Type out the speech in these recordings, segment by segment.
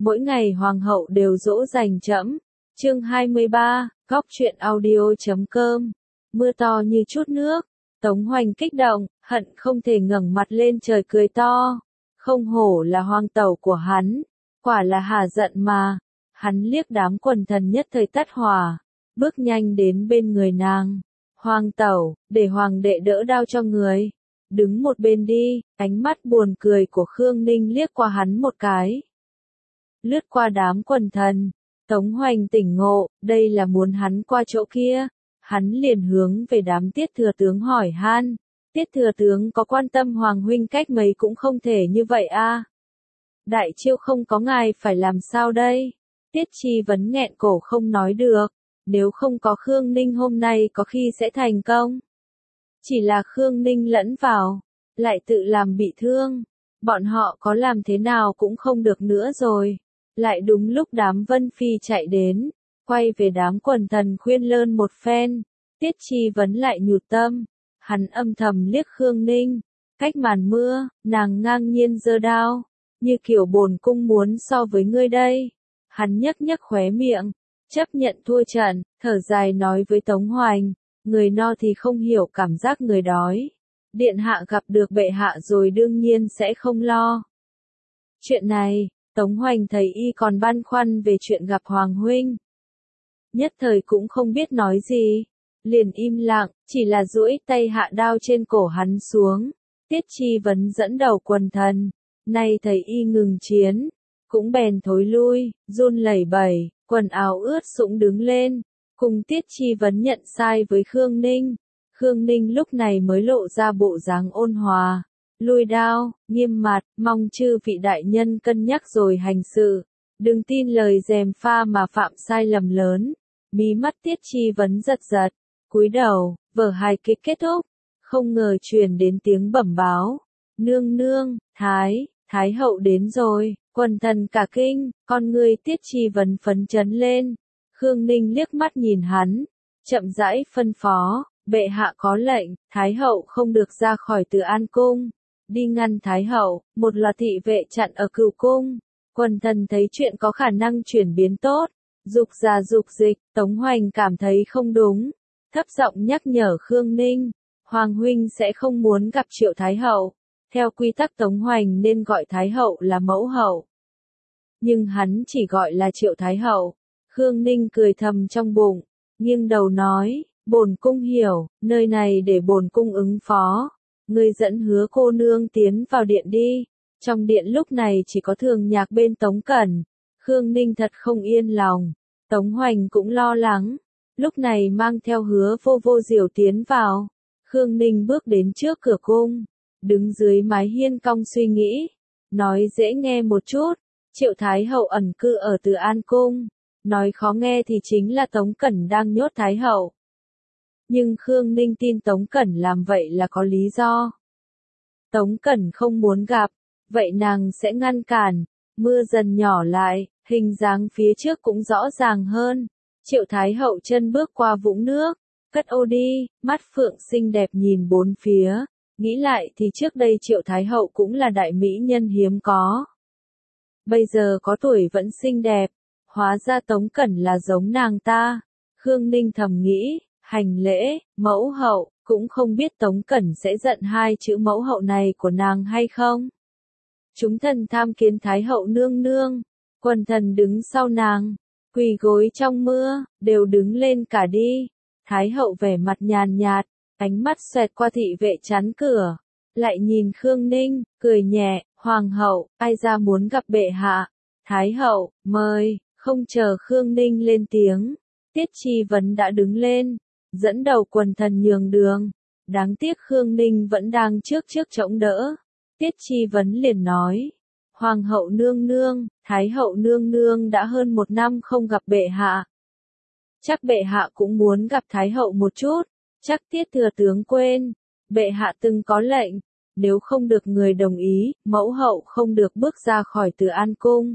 mỗi ngày hoàng hậu đều dỗ dành trẫm. Chương 23, Góc truyện audio.com. Mưa to như chút nước, Tống Hoành kích động, hận không thể ngẩng mặt lên trời cười to. Không hổ là hoàng tẩu của hắn, quả là hà giận mà. Hắn liếc đám quần thần nhất thời tắt hỏa, bước nhanh đến bên người nàng. Hoàng tẩu, để hoàng đệ đỡ đao cho người. Đứng một bên đi, ánh mắt buồn cười của Khương Ninh liếc qua hắn một cái. Lướt qua đám quần thần, Tống Hoành tỉnh ngộ, đây là muốn hắn qua chỗ kia. Hắn liền hướng về đám Tiết thừa tướng hỏi han. Tiết thừa tướng có quan tâm hoàng huynh cách mấy cũng không thể như vậy a. Đại chiêu không có ngài phải làm sao đây? Tiết Chi Vấn nghẹn cổ không nói được. Nếu không có Khương Ninh hôm nay có khi sẽ thành công. Chỉ là Khương Ninh lẫn vào, lại tự làm bị thương. Bọn họ có làm thế nào cũng không được nữa rồi. Lại đúng lúc đám Vân Phi chạy đến, quay về đám quần thần khuyên lơn một phen. Tiết Chi Vấn lại nhụt tâm. Hắn âm thầm liếc Khương Ninh. Cách màn mưa, nàng ngang nhiên giơ đao. Như kiểu bổn cung muốn so với ngươi đây. Hắn nhấc nhấc khóe miệng. Chấp nhận thua trận, thở dài nói với Tống Hoành. Người no thì không hiểu cảm giác người đói. Điện hạ gặp được bệ hạ rồi đương nhiên sẽ không lo. Chuyện này, Tống Hoành thấy y còn băn khoăn về chuyện gặp Hoàng huynh. Nhất thời cũng không biết nói gì. Liền im lặng, chỉ là duỗi tay hạ đao trên cổ hắn xuống. Tiết Chi Vấn dẫn đầu quần thần. Nay thấy y ngừng chiến, cũng bèn thối lui, run lẩy bẩy, quần áo ướt sũng đứng lên. Cùng Tiết Chi Vấn nhận sai với Khương Ninh. Khương Ninh lúc này mới lộ ra bộ dáng ôn hòa. Lùi đao, nghiêm mặt, mong chư vị đại nhân cân nhắc rồi hành sự. Đừng tin lời gièm pha mà phạm sai lầm lớn. Mí mắt Tiết Chi Vấn giật giật. Cúi đầu, vở hài kịch kết thúc. Không ngờ truyền đến tiếng bẩm báo. Nương nương, Thái hậu đến rồi. Quần thần cả kinh, con người Tiết Chi Vấn phấn chấn lên. Khương Ninh liếc mắt nhìn hắn, chậm rãi phân phó, bệ hạ có lệnh, Thái hậu không được ra khỏi Từ An cung. Đi ngăn Thái hậu, một loạt thị vệ chặn ở Cửu cung. Quần thần thấy chuyện có khả năng chuyển biến tốt, dục ra dục dịch, Tống Hoành cảm thấy không đúng. Thấp giọng nhắc nhở Khương Ninh, Hoàng huynh sẽ không muốn gặp Triệu Thái hậu. Theo quy tắc Tống Hoành nên gọi Thái hậu là mẫu hậu. Nhưng hắn chỉ gọi là Triệu Thái hậu. Khương Ninh cười thầm trong bụng, nghiêng đầu nói, bổn cung hiểu, nơi này để bổn cung ứng phó. Ngươi dẫn Hứa cô nương tiến vào điện đi. Trong điện lúc này chỉ có Thường Nhạc bên Tống Cẩn. Khương Ninh thật không yên lòng. Tống Hoành cũng lo lắng. Lúc này mang theo Hứa Vô Vô Diều tiến vào. Khương Ninh bước đến trước cửa cung. Đứng dưới mái hiên cong suy nghĩ. Nói dễ nghe một chút. Triệu Thái hậu ẩn cư ở Từ An cung. Nói khó nghe thì chính là Tống Cẩn đang nhốt Thái hậu. Nhưng Khương Ninh tin Tống Cẩn làm vậy là có lý do. Tống Cẩn không muốn gặp, vậy nàng sẽ ngăn cản. Mưa dần nhỏ lại, hình dáng phía trước cũng rõ ràng hơn. Triệu Thái hậu chân bước qua vũng nước, cất ô đi, mắt phượng xinh đẹp nhìn bốn phía. Nghĩ lại thì trước đây Triệu Thái hậu cũng là đại mỹ nhân hiếm có. Bây giờ có tuổi vẫn xinh đẹp. Hóa ra Tống Cẩn là giống nàng ta. Khương Ninh thầm nghĩ, hành lễ, mẫu hậu, cũng không biết Tống Cẩn sẽ giận hai chữ mẫu hậu này của nàng hay không. Chúng thần tham kiến Thái hậu nương nương. Quần thần đứng sau nàng, quỳ gối trong mưa, đều đứng lên cả đi. Thái hậu vẻ mặt nhàn nhạt, ánh mắt xoẹt qua thị vệ chắn cửa. Lại nhìn Khương Ninh, cười nhẹ, hoàng hậu, ai ra muốn gặp bệ hạ. Thái hậu, mời. Không chờ Khương Ninh lên tiếng, Tiết Chi Vấn đã đứng lên, dẫn đầu quần thần nhường đường. Đáng tiếc Khương Ninh vẫn đang trước chống đỡ. Tiết Chi Vấn liền nói, Hoàng hậu nương nương, Thái hậu nương nương đã hơn 1 năm không gặp bệ hạ. Chắc bệ hạ cũng muốn gặp Thái hậu một chút, chắc Tiết thừa tướng quên. Bệ hạ từng có lệnh, nếu không được người đồng ý, mẫu hậu không được bước ra khỏi Từ An cung.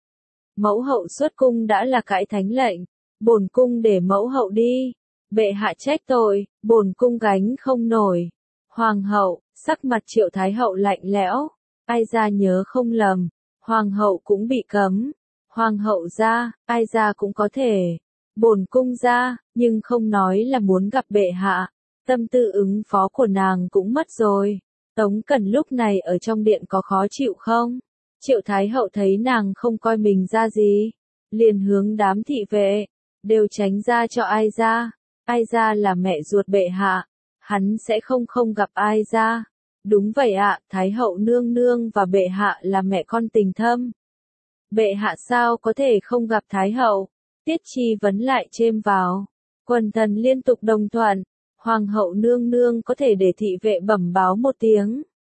Mẫu hậu xuất cung đã là cãi thánh lệnh, bổn cung để mẫu hậu đi. Bệ hạ trách tội, bổn cung gánh không nổi. Hoàng hậu, sắc mặt Triệu Thái hậu lạnh lẽo. Ai ra nhớ không lầm, hoàng hậu cũng bị cấm. Hoàng hậu ra, ai ra cũng có thể. Bổn cung ra, nhưng không nói là muốn gặp bệ hạ. Tâm tư ứng phó của nàng cũng mất rồi. Tống Cẩn lúc này ở trong điện có khó chịu không? Triệu Thái hậu thấy nàng không coi mình ra gì, liền hướng đám thị vệ, đều tránh ra cho ai ra. Ai ra là mẹ ruột bệ hạ, hắn sẽ không gặp ai ra. Đúng vậy ạ, Thái hậu nương nương và bệ hạ là mẹ con tình thâm. Bệ hạ sao có thể không gặp Thái hậu? Tiết Chi vấn lại chêm vào. Quần thần liên tục đồng thuận. Hoàng hậu nương nương có thể để thị vệ bẩm báo một tiếng.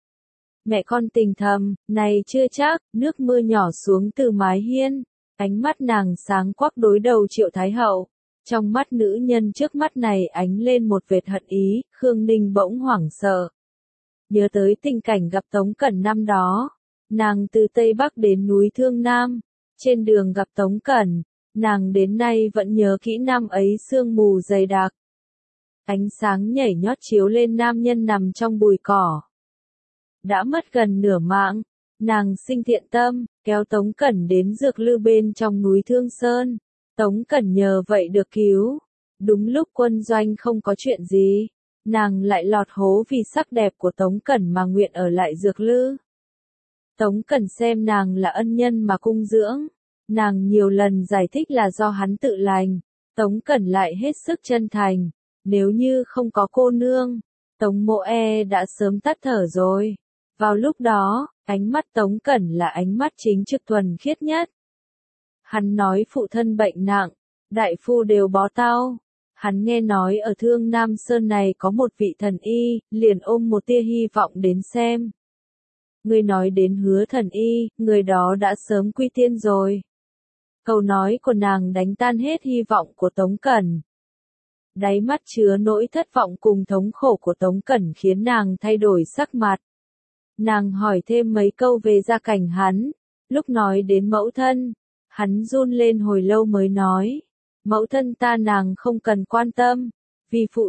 Mẹ con tình thầm, này chưa chắc, nước mưa nhỏ xuống từ mái hiên. Ánh mắt nàng sáng quắc đối đầu Triệu Thái hậu. Trong mắt nữ nhân trước mắt này ánh lên một vệt hận ý, Khương Ninh bỗng hoảng sợ. Nhớ tới tình cảnh gặp Tống Cẩn năm đó. Nàng từ Tây Bắc đến núi Thương Nam. Trên đường gặp Tống Cẩn, nàng đến nay vẫn nhớ kỹ năm ấy sương mù dày đặc. Ánh sáng nhảy nhót chiếu lên nam nhân nằm trong bụi cỏ. Đã mất gần nửa mạng, nàng sinh thiện tâm, kéo Tống Cẩn đến dược lư bên trong núi Thương Sơn. Tống Cẩn nhờ vậy được cứu. Đúng lúc quân doanh không có chuyện gì, nàng lại lọt hố vì sắc đẹp của Tống Cẩn mà nguyện ở lại dược lư. Tống Cẩn xem nàng là ân nhân mà cung dưỡng. Nàng nhiều lần giải thích là do hắn tự lành. Tống Cẩn lại hết sức chân thành. Nếu như không có cô nương, Tống Mộ đã sớm tắt thở rồi. Vào lúc đó, ánh mắt Tống Cẩn là ánh mắt chính trực thuần khiết nhất. Hắn nói phụ thân bệnh nặng, đại phu đều bó tau. Hắn nghe nói ở Thương Nam Sơn này có một vị thần y, liền ôm một tia hy vọng đến xem. Người nói đến Hứa thần y, người đó đã sớm quy tiên rồi. Câu nói của nàng đánh tan hết hy vọng của Tống Cẩn. Đáy mắt chứa nỗi thất vọng cùng thống khổ của Tống Cẩn khiến nàng thay đổi sắc mặt. Nàng hỏi thêm mấy câu về gia cảnh hắn. Lúc nói đến mẫu thân, hắn run lên hồi lâu mới nói. Mẫu thân ta nàng không cần quan tâm. Vì phụ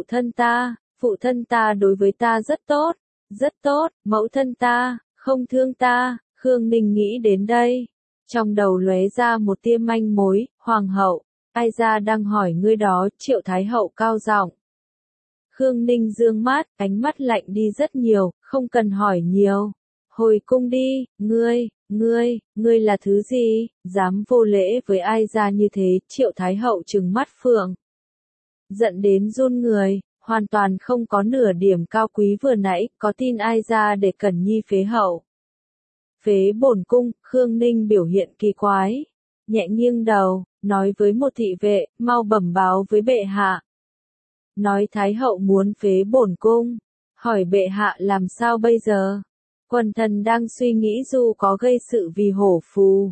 thân ta đối với ta rất tốt, mẫu thân ta, không thương ta. Khương Ninh nghĩ đến đây. Trong đầu lóe ra một tia manh mối, hoàng hậu. Ai ra đang hỏi ngươi đó, Triệu Thái hậu cao giọng. Khương Ninh dương mắt, ánh mắt lạnh đi rất nhiều, không cần hỏi nhiều. Hồi cung đi, ngươi là thứ gì, dám vô lễ với ai ra như thế, Triệu Thái hậu trừng mắt phượng. Giận đến run người, hoàn toàn không có nửa điểm cao quý vừa nãy, có tin ai ra để Cẩn Nhi phế hậu. Phế bổn cung, Khương Ninh biểu hiện kỳ quái. Nhẹ nghiêng đầu, nói với một thị vệ, mau bẩm báo với bệ hạ. Nói Thái hậu muốn phế bổn cung. Hỏi bệ hạ làm sao bây giờ? Quần thần đang suy nghĩ dù có gây sự vì hổ phù.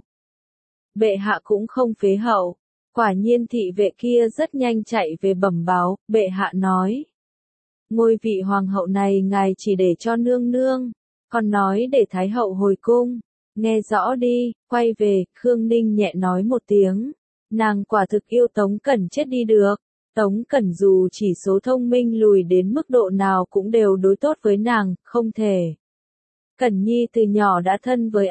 Bệ hạ cũng không phế hậu. Quả nhiên thị vệ kia rất nhanh chạy về bẩm báo, bệ hạ nói. Ngôi vị hoàng hậu này ngài chỉ để cho nương nương. Còn nói để Thái hậu hồi cung. Nghe rõ đi, quay về, Khương Ninh nhẹ nói một tiếng. Nàng quả thực yêu Tống Cẩn chết đi được. Tống Cẩn dù chỉ số thông minh lùi đến mức độ nào cũng đều đối tốt với nàng, không thể. Cẩn Nhi từ nhỏ đã thân với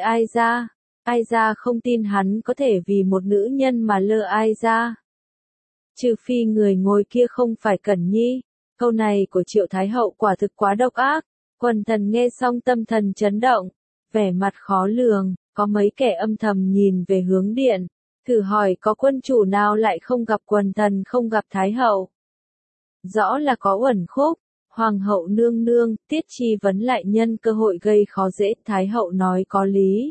ai ra không tin hắn có thể vì một nữ nhân mà lơ ai ra. Trừ phi người ngồi kia không phải Cẩn Nhi. Câu này của Triệu Thái hậu quả thực quá độc ác. Quần thần nghe xong tâm thần chấn động. Vẻ mặt khó lường, có mấy kẻ âm thầm nhìn về hướng điện. Thử hỏi có quân chủ nào lại không gặp quần thần không gặp Thái hậu. Rõ là có uẩn khúc. Hoàng hậu nương nương, Tiết Chi vấn lại nhân cơ hội gây khó dễ, Thái hậu nói có lý.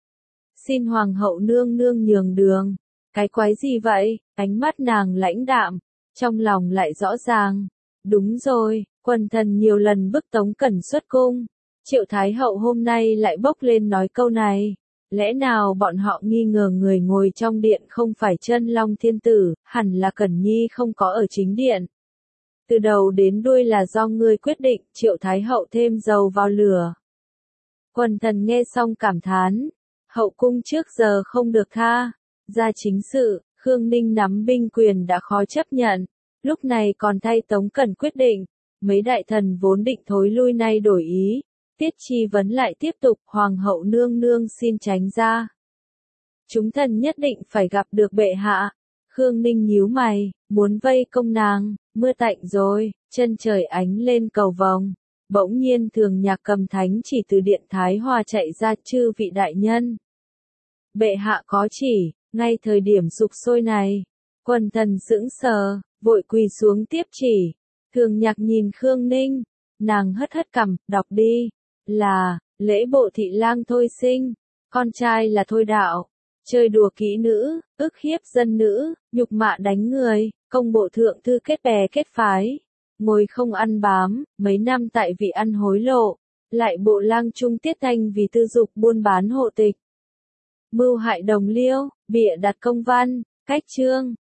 Xin Hoàng hậu nương nương nhường đường. Cái quái gì vậy? Ánh mắt nàng lãnh đạm, trong lòng lại rõ ràng. Đúng rồi, quần thần nhiều lần bức Tống Cẩn xuất cung. Triệu Thái hậu hôm nay lại bốc lên nói câu này. Lẽ nào bọn họ nghi ngờ người ngồi trong điện không phải Chân Long Thiên Tử, hẳn là Cẩn Nhi không có ở chính điện. Từ đầu đến đuôi là do ngươi quyết định, Triệu Thái hậu thêm dầu vào lửa. Quần thần nghe xong cảm thán. Hậu cung trước giờ không được tha. Ra chính sự, Khương Ninh nắm binh quyền đã khó chấp nhận. Lúc này còn thay Tống Cẩn quyết định. Mấy đại thần vốn định thối lui nay đổi ý. Tiết Chi vấn lại tiếp tục, Hoàng hậu nương nương xin tránh ra. Chúng thần nhất định phải gặp được bệ hạ. Khương Ninh nhíu mày, muốn vây công nàng, mưa tạnh rồi, chân trời ánh lên cầu vồng. Bỗng nhiên Thường Nhạc Cầm thánh chỉ từ điện Thái Hòa chạy ra, chư vị đại nhân. Bệ hạ có chỉ, ngay thời điểm sục sôi này, quần thần sững sờ, vội quỳ xuống tiếp chỉ. Thường Nhạc nhìn Khương Ninh, nàng hất hất cằm, đọc đi, là, lễ bộ thị lang Thôi Sinh, con trai là Thôi Đạo, chơi đùa kỹ nữ, ức hiếp dân nữ, nhục mạ đánh người, công bộ thượng thư kết bè kết phái, ngồi không ăn bám, mấy năm tại vị ăn hối lộ, lại bộ lang trung tiết thanh vì tư dục buôn bán hộ tịch. Mưu hại đồng liêu, bịa đặt công văn, cách chương,